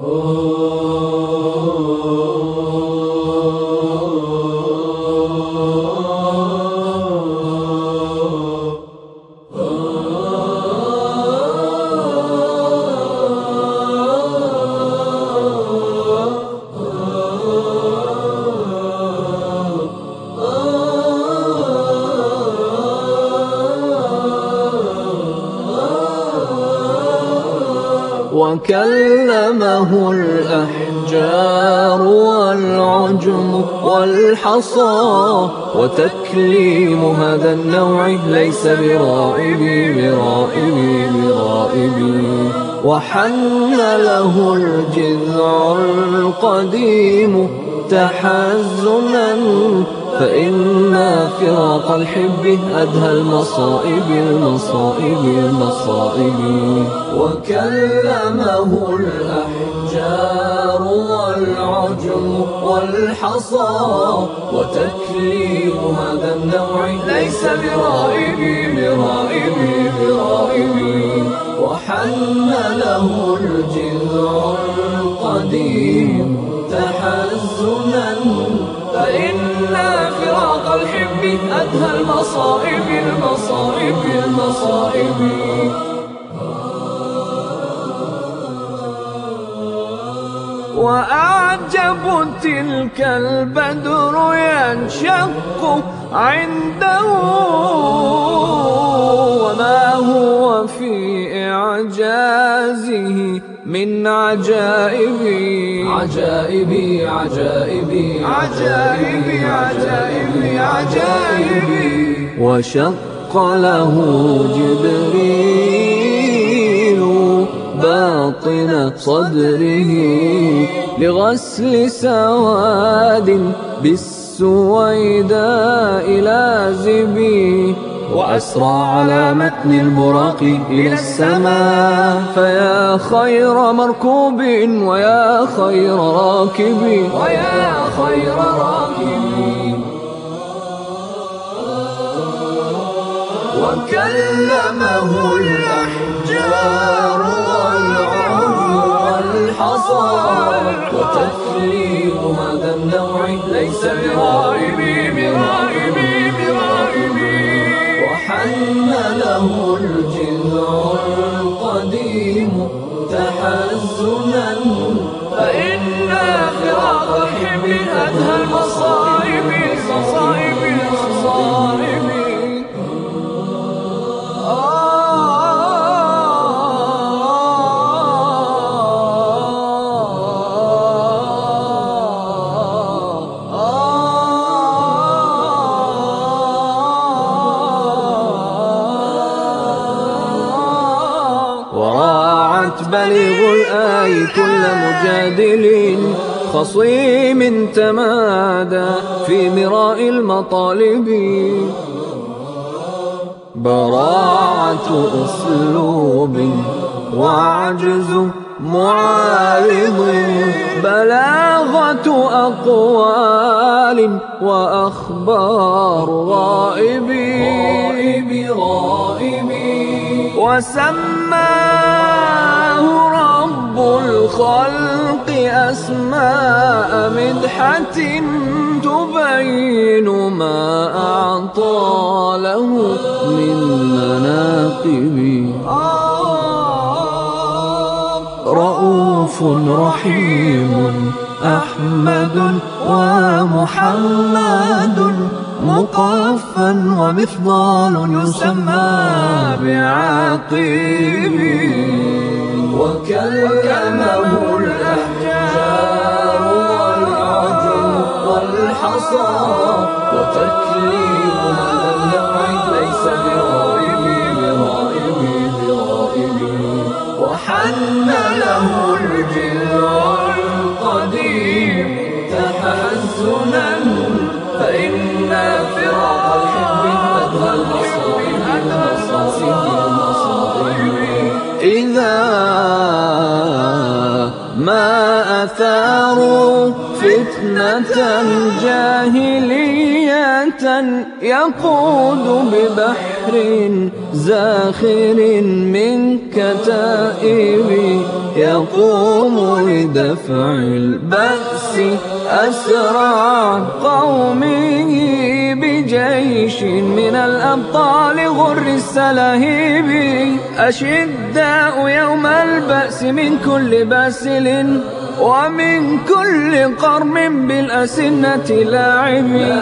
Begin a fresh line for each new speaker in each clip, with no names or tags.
وكلمه الأحجار والعجم والحصى، وتكليم هذا النوع ليس برائبي. وحن له الجذع القديم تحزنا، فإن فراق الحب أدهى المصائب. وكلمه الأحجار والعجم والحصى، وتكليم هذا النوع ليس برائبي. وحن له الجذع القديم تحزنا، فإن فراق الحب أدهى المصائب. وأعجب تلك البدر ينشق عنده، وما هو في إعجازه من عجائبي. وشق له جبريل باطن صدره لغسل سواد بالسويداء لازبي، وأسرى على متن البراق إلى السماء، فيا خير مركوب ويا خير راكب. وكلمه الأحجار والعجم والحصى، وتكليم هذا النوع ليس برائبي. وحن له الجذع القديم تحزنا، فإن فراق الحب أدهى المصائب. وراعت بليغ الآي كل مجادل خصيم تمادى في مراء المطالب، براعة أسلوب وعجز معارض، بلاغة أقوال وأخبار غائبي. وسماه رب الخلق أسماء مدحة تبين ما أعطى له من مناقب. رؤوف رحيم أحمد ومحمد، مقفا ومفضال يسمى بعاقب. وكلمه الأحجار والعجم والحصى، وتكليم هذا النوع ليس برائبي. وحن له الجذع القديم تحزنا، فإن فراق الحب أدهى المصائب. إذا ما أثاروا فتنة جاهلية يقود ببحر زاخر من كتائب يقوم لدفع البأس أسرع قومه بجيش من الأبطال غر السلاهيب أشداء يوم البأس من كل باسل ومن كل قرم بالأسنة لاعب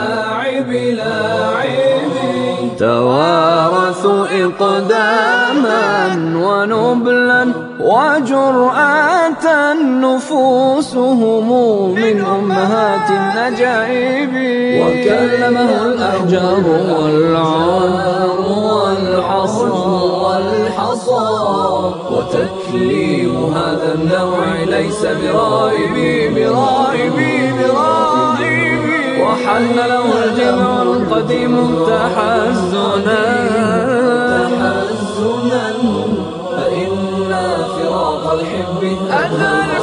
توارثوا إقداما ونبلا وجرأة نفوسهم من أمهات النجائب وكلمه الأحجار والعار والحصى وتكليم هذا النوع ليس برائب وحل له الجمع القديم تحزنا فإن فراق الحب